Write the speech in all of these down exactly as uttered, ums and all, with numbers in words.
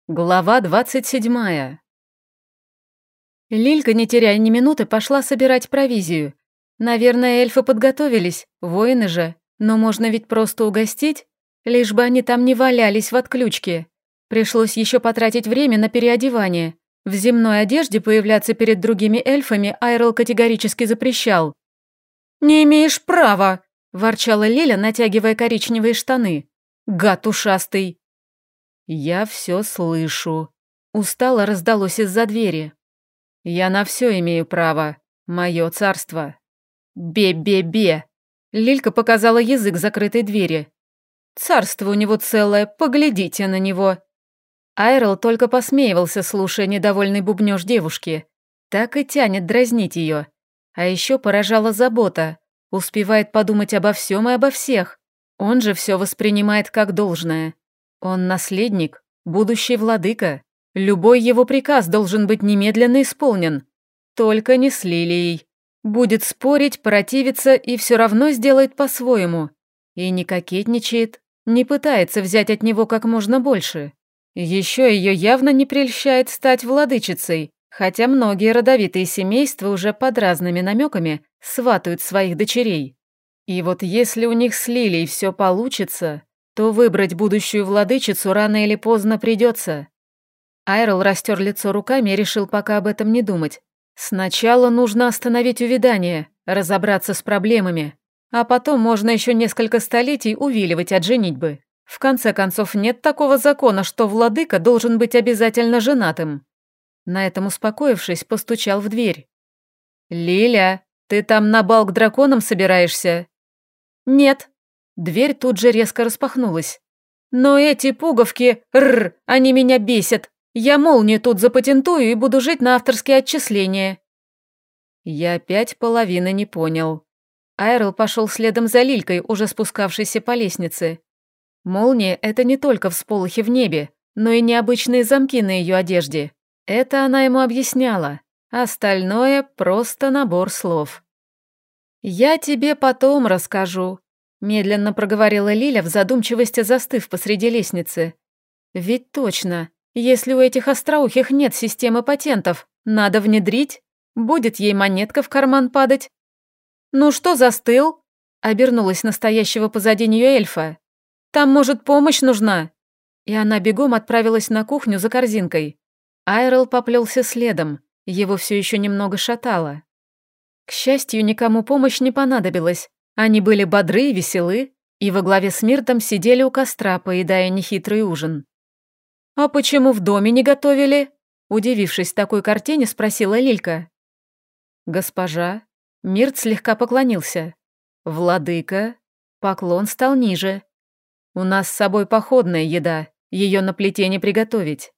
Глава двадцать седьмая. Лилька, не теряя ни минуты, пошла собирать провизию. Наверное, эльфы подготовились, воины же, но можно ведь просто угостить, лишь бы они там не валялись в отключке. Пришлось еще потратить время на переодевание. В земной одежде появляться перед другими эльфами Айрол категорически запрещал. «Не имеешь права!» – ворчала Лиля, натягивая коричневые штаны. «Гад ушастый!» «Я все слышу», — устало раздалось из-за двери. «Я на все имею право. Мое царство». «Бе-бе-бе!» — Лилька показала язык закрытой двери. «Царство у него целое, поглядите на него». Айрол только посмеивался, слушая недовольный бубнёж девушки. Так и тянет дразнить ее. А еще поражала забота. Успевает подумать обо всем и обо всех. Он же все воспринимает как должное. Он наследник, будущий владыка. Любой его приказ должен быть немедленно исполнен. Только не с Лилией. Будет спорить, противиться и все равно сделает по-своему. И не кокетничает, не пытается взять от него как можно больше. Еще ее явно не прельщает стать владычицей, хотя многие родовитые семейства уже под разными намеками сватают своих дочерей. И вот если у них с Лилией все получится, то выбрать будущую владычицу рано или поздно придется. Айрол растер лицо руками и решил пока об этом не думать. Сначала нужно остановить увядание, разобраться с проблемами, а потом можно еще несколько столетий увиливать от женитьбы. В конце концов, нет такого закона, что владыка должен быть обязательно женатым. На этом успокоившись, постучал в дверь. «Лиля, ты там на бал к драконам собираешься?» «Нет». Дверь тут же резко распахнулась. «Но эти пуговки, рр, они меня бесят. Я молнию тут запатентую и буду жить на авторские отчисления». Я опять половины не понял. Айрол пошел следом за Лилькой, уже спускавшейся по лестнице. Молния — это не только всполохи в небе, но и необычные замки на ее одежде. Это она ему объясняла. Остальное — просто набор слов. «Я тебе потом расскажу», — медленно проговорила Лиля, в задумчивости застыв посреди лестницы. «Ведь точно, если у этих остроухих нет системы патентов, надо внедрить, будет ей монетка в карман падать». «Ну что застыл?» — обернулась настоящего позади нее эльфа. «Там, может, помощь нужна?» И она бегом отправилась на кухню за корзинкой. Айрол поплелся следом, его все еще немного шатало. К счастью, никому помощь не понадобилась. Они были бодры и веселы, и во главе с Миртом сидели у костра, поедая нехитрый ужин. «А почему в доме не готовили?» Удивившись такой картине, спросила Лилька. «Госпожа», Мирт слегка поклонился. «Владыка», поклон стал ниже. «У нас с собой походная еда, ее на плите не приготовить».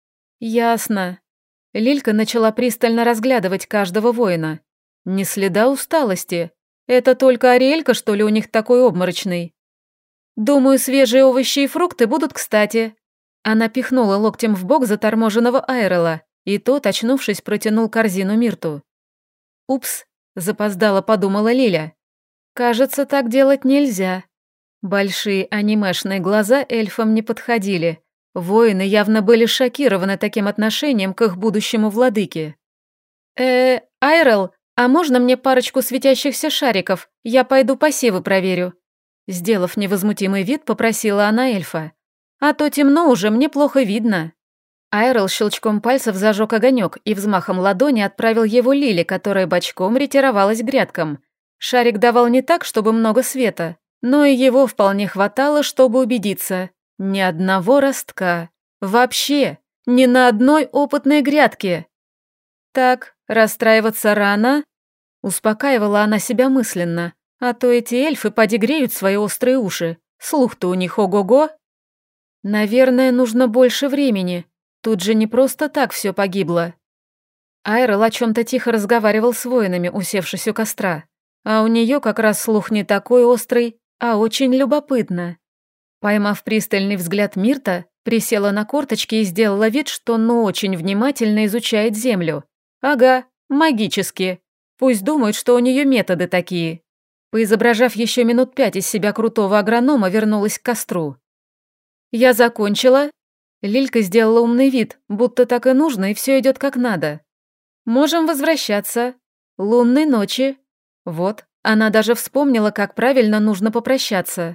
«Ясно». Лилька начала пристально разглядывать каждого воина. Ни следа усталости. Это только Ариэлька, что ли, у них такой обморочный? Думаю, свежие овощи и фрукты будут кстати. Она пихнула локтем в бок заторможенного Айрола, и тот, очнувшись, протянул корзину Мирту. «Упс», — запоздала подумала Лиля. «Кажется, так делать нельзя». Большие анимешные глаза эльфам не подходили. Воины явно были шокированы таким отношением к их будущему владыке. «Э, Айрол, а можно мне парочку светящихся шариков? Я пойду посевы проверю». Сделав невозмутимый вид, попросила она эльфа. «А то темно уже, мне плохо видно». Айрол щелчком пальцев зажег огонек и взмахом ладони отправил его Лиле, которая бочком ретировалась к грядкам. Шарик давал не так, чтобы много света, но и его вполне хватало, чтобы убедиться. Ни одного ростка. Вообще, ни на одной опытной грядке. Так, расстраиваться рано. Успокаивала она себя мысленно, а то эти эльфы поди греют свои острые уши. Слух-то у них ого-го. Наверное, нужно больше времени. Тут же не просто так все погибло. Айрол о чем-то тихо разговаривал с воинами, усевшись у костра. А у нее как раз слух не такой острый, а очень любопытно. Поймав пристальный взгляд Мирта, присела на корточки и сделала вид, что ну очень внимательно изучает землю. Ага, магически. Пусть думают, что у нее методы такие. Поизображав еще минут пять из себя крутого агронома, вернулась к костру. «Я закончила». Лилька сделала умный вид, будто так и нужно, и все идет как надо. Можем возвращаться. Лунной ночи. Вот, она даже вспомнила, как правильно нужно попрощаться.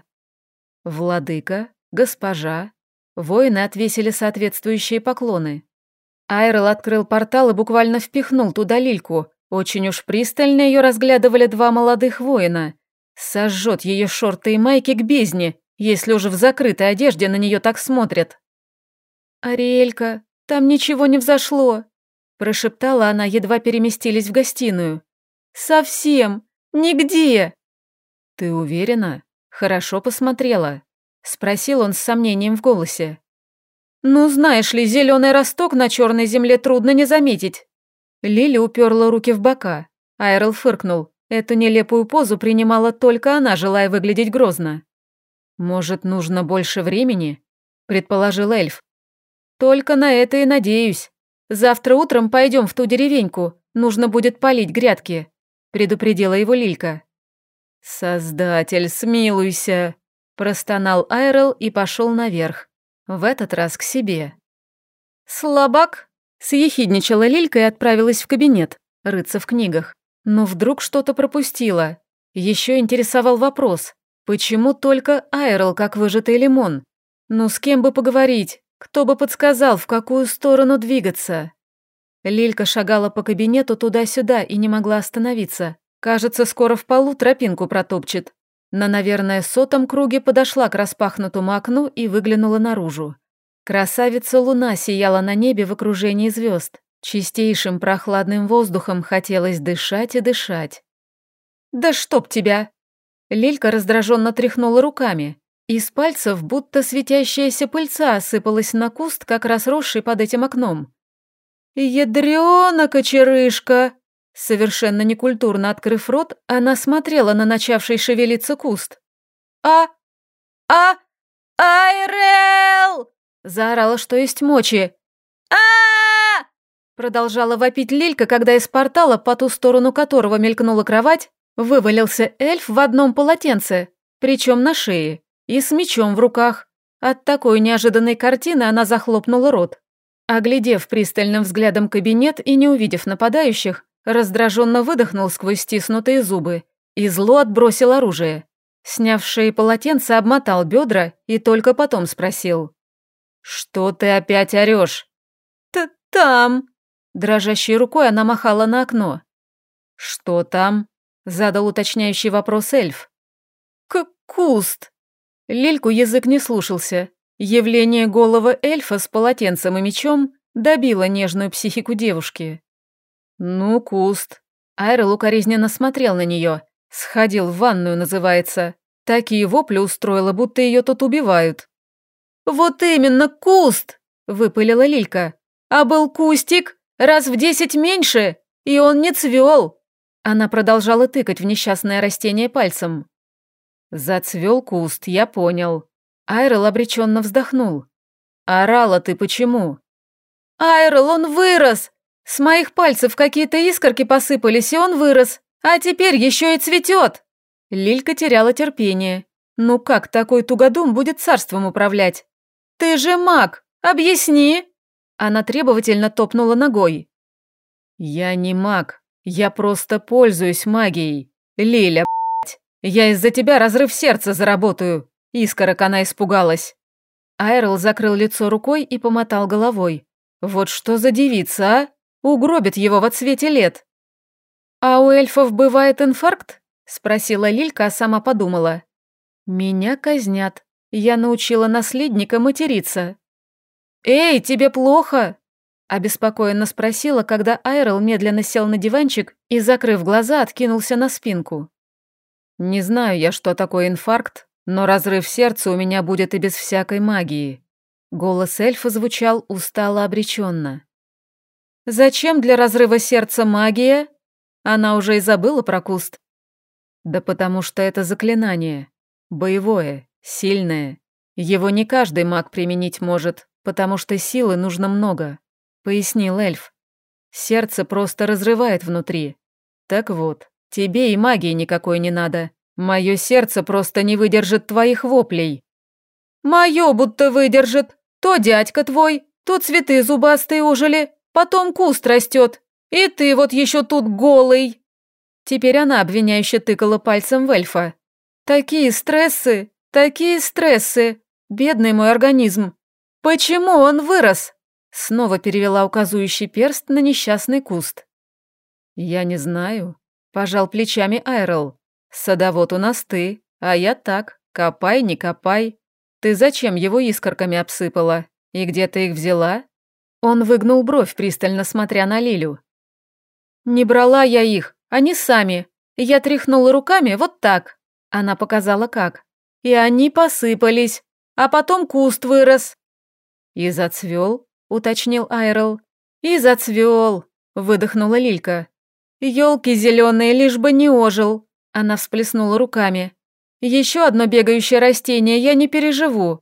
Владыка, госпожа. Воины отвесили соответствующие поклоны. Айрел открыл портал и буквально впихнул туда Лильку. Очень уж пристально ее разглядывали два молодых воина. Сожжет ее шорты и майки к бездне, если уже в закрытой одежде на нее так смотрят. «Ариэлька, там ничего не взошло», – прошептала она, едва переместились в гостиную. «Совсем! Нигде!» «Ты уверена? Хорошо посмотрела?» – спросил он с сомнением в голосе. «Ну, знаешь ли, зеленый росток на черной земле трудно не заметить». Лили уперла руки в бока. Айрел фыркнул. Эту нелепую позу принимала только она, желая выглядеть грозно. «Может, нужно больше времени?» – предположил эльф. «Только на это и надеюсь. Завтра утром пойдем в ту деревеньку, нужно будет полить грядки», – предупредила его Лилька. «Создатель, смилуйся», – простонал Айрел и пошел наверх, в этот раз к себе. «Слабак», – съехидничала Лилька и отправилась в кабинет, рыться в книгах. Но вдруг что-то пропустила. Еще интересовал вопрос, почему только Айрел как выжатый лимон? Ну с кем бы поговорить? Кто бы подсказал, в какую сторону двигаться? Лилька шагала по кабинету туда-сюда и не могла остановиться. Кажется, скоро в полу тропинку протопчет. На, наверное, сотом круге подошла к распахнутому окну и выглянула наружу. Красавица луна сияла на небе в окружении звезд. Чистейшим прохладным воздухом хотелось дышать и дышать. «Да чтоб тебя!» Лилька раздраженно тряхнула руками. Из пальцев будто светящаяся пыльца осыпалась на куст, как раз росший под этим окном. «Ядрёна кочерышка!» Совершенно некультурно открыв рот, она смотрела на начавший шевелиться куст. «А... а... Айрел!» Заорала, что есть мочи. а Продолжала вопить Лилька, когда из портала, по ту сторону которого мелькнула кровать, вывалился эльф в одном полотенце, причем на шее, и с мечом в руках. От такой неожиданной картины она захлопнула рот. Оглядев пристальным взглядом кабинет и не увидев нападающих, раздраженно выдохнул сквозь стиснутые зубы и зло отбросил оружие. Сняв с шеи полотенце, обмотал бедра и только потом спросил. «Что ты опять орешь?» «Т там!» Дрожащей рукой она махала на окно. «Что там?» – задал уточняющий вопрос эльф. «К куст!» Лильку язык не слушался. Явление голого эльфа с полотенцем и мечом добило нежную психику девушки. «Ну, куст». Айрел укоризненно смотрел на нее. «Сходил в ванную, называется. Такие вопли устроила, будто ее тут убивают». «Вот именно, куст!» – выпылила Лилька. «А был кустик, раз в десять меньше, и он не цвел». Она продолжала тыкать в несчастное растение пальцем. «Зацвел куст, я понял». Айрел обреченно вздохнул. «Орала ты почему?» «Айрел, он вырос! С моих пальцев какие-то искорки посыпались, и он вырос, а теперь еще и цветет!» Лилька теряла терпение. «Ну как такой тугодум будет царством управлять? Ты же маг, объясни!» Она требовательно топнула ногой. «Я не маг, я просто пользуюсь магией. Лиля, блядь, я из-за тебя разрыв сердца заработаю!» Искорок она испугалась. Айрел закрыл лицо рукой и помотал головой. «Вот что за девица, а? Угробит его во цвете лет!» «А у эльфов бывает инфаркт?» – спросила Лилька, а сама подумала. «Меня казнят. Я научила наследника материться». «Эй, тебе плохо?» – обеспокоенно спросила, когда Айрел медленно сел на диванчик и, закрыв глаза, откинулся на спинку. «Не знаю я, что такое инфаркт, но разрыв сердца у меня будет и без всякой магии». Голос эльфа звучал устало-обреченно. «Зачем для разрыва сердца магия?» Она уже и забыла про куст. «Да потому что это заклинание. Боевое, сильное. Его не каждый маг применить может, потому что силы нужно много», — пояснил эльф. «Сердце просто разрывает внутри. Так вот, тебе и магии никакой не надо. Мое сердце просто не выдержит твоих воплей». «Мое будто выдержит», То дядька твой, то цветы зубастые ожили, потом куст растет, и ты вот еще тут голый». Теперь она обвиняюще тыкала пальцем в эльфа. «Такие стрессы, такие стрессы, бедный мой организм. Почему он вырос?» Снова перевела указующий перст на несчастный куст. «Я не знаю», – пожал плечами Айрел. «Садовод у нас ты, а я так, копай, не копай. Ты зачем его искорками обсыпала? И где ты их взяла?» Он выгнул бровь, пристально смотря на Лилю. «Не брала я их, они сами. Я тряхнула руками вот так». Она показала как. «И они посыпались, а потом куст вырос». «И зацвел?» – уточнил Айрел. «И зацвел», – выдохнула Лилька. «Елки зеленые, лишь бы не ожил». Она всплеснула руками. «Еще одно бегающее растение я не переживу».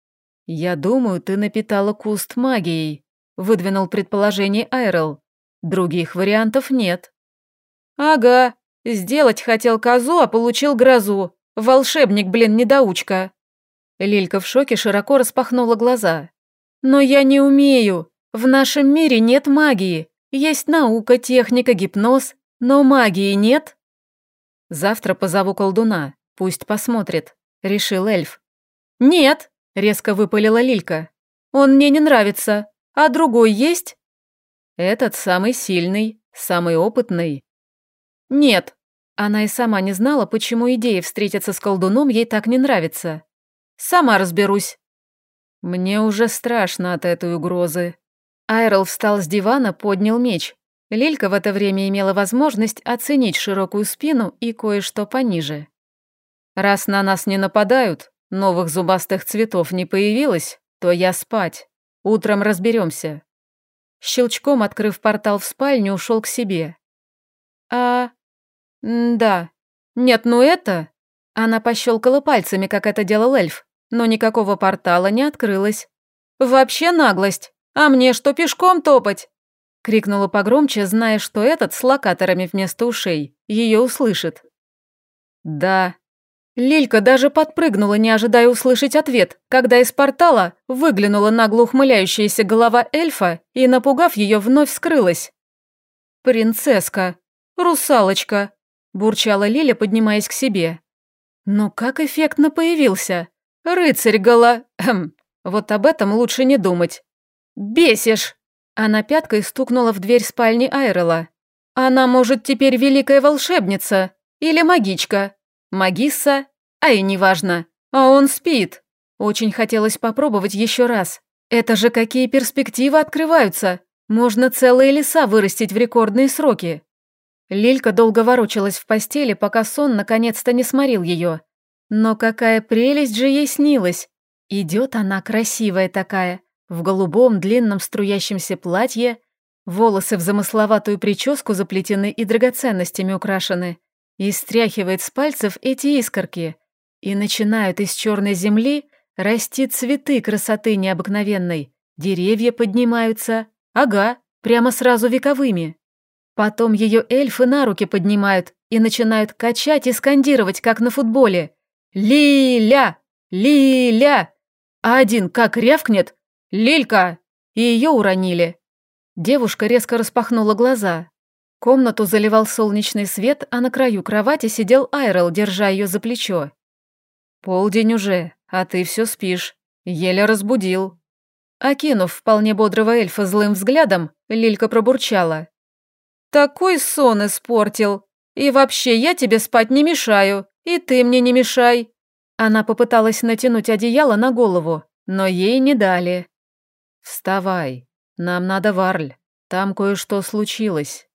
«Я думаю, ты напитала куст магией», – выдвинул предположение Айрел. «Других вариантов нет». «Ага, сделать хотел козу, а получил грозу. Волшебник, блин, недоучка». Лилька в шоке широко распахнула глаза. «Но я не умею. В нашем мире нет магии. Есть наука, техника, гипноз, но магии нет». «Завтра позову колдуна, пусть посмотрит», – решил эльф. «Нет», – резко выпалила Лилька. «Он мне не нравится. А другой есть?» «Этот самый сильный, самый опытный». «Нет». Она и сама не знала, почему идея встретиться с колдуном ей так не нравится. «Сама разберусь». «Мне уже страшно от этой угрозы». Айрел встал с дивана, поднял меч. Лилька в это время имела возможность оценить широкую спину и кое-что пониже. «Раз на нас не нападают, новых зубастых цветов не появилось, то я спать. Утром разберемся». Щелчком открыв портал в спальню, ушел к себе. «А... да. Нет, ну это...» Она пощелкала пальцами, как это делал эльф, но никакого портала не открылось. «Вообще наглость! А мне что, пешком топать?» Крикнула погромче, зная, что этот с локаторами вместо ушей ее услышит. «Да». Лилька даже подпрыгнула, не ожидая услышать ответ, когда из портала выглянула нагло ухмыляющаяся голова эльфа и, напугав ее, вновь скрылась. «Принцесска! Русалочка!» – бурчала Лиля, поднимаясь к себе. «Но как эффектно появился! Рыцарь гола... Хм, вот об этом лучше не думать. Бесишь!» Она пяткой стукнула в дверь спальни Айрела. «Она, может, теперь великая волшебница? Или магичка? Магисса? А и неважно. А он спит. Очень хотелось попробовать еще раз. Это же какие перспективы открываются. Можно целые леса вырастить в рекордные сроки». Лилька долго ворочалась в постели, пока сон наконец-то не сморил ее. Но какая прелесть же ей снилась. Идет она красивая такая, в голубом длинном струящемся платье, волосы в замысловатую прическу заплетены и драгоценностями украшены, и стряхивает с пальцев эти искорки, и начинают из черной земли расти цветы красоты необыкновенной, деревья поднимаются, ага, прямо сразу вековыми. Потом ее эльфы на руки поднимают и начинают качать и скандировать, как на футболе. «Лиля! Лиля!» А один как рявкнет «Лилька!» И ее уронили. Девушка резко распахнула глаза. Комнату заливал солнечный свет, а на краю кровати сидел Айрел, держа ее за плечо. «Полдень уже, а ты все спишь. Еле разбудил». Окинув вполне бодрого эльфа злым взглядом, Лилька пробурчала. «Такой сон испортил. И вообще, я тебе спать не мешаю, и ты мне не мешай». Она попыталась натянуть одеяло на голову, но ей не дали. «Вставай, нам надо в Арль, там кое-что случилось».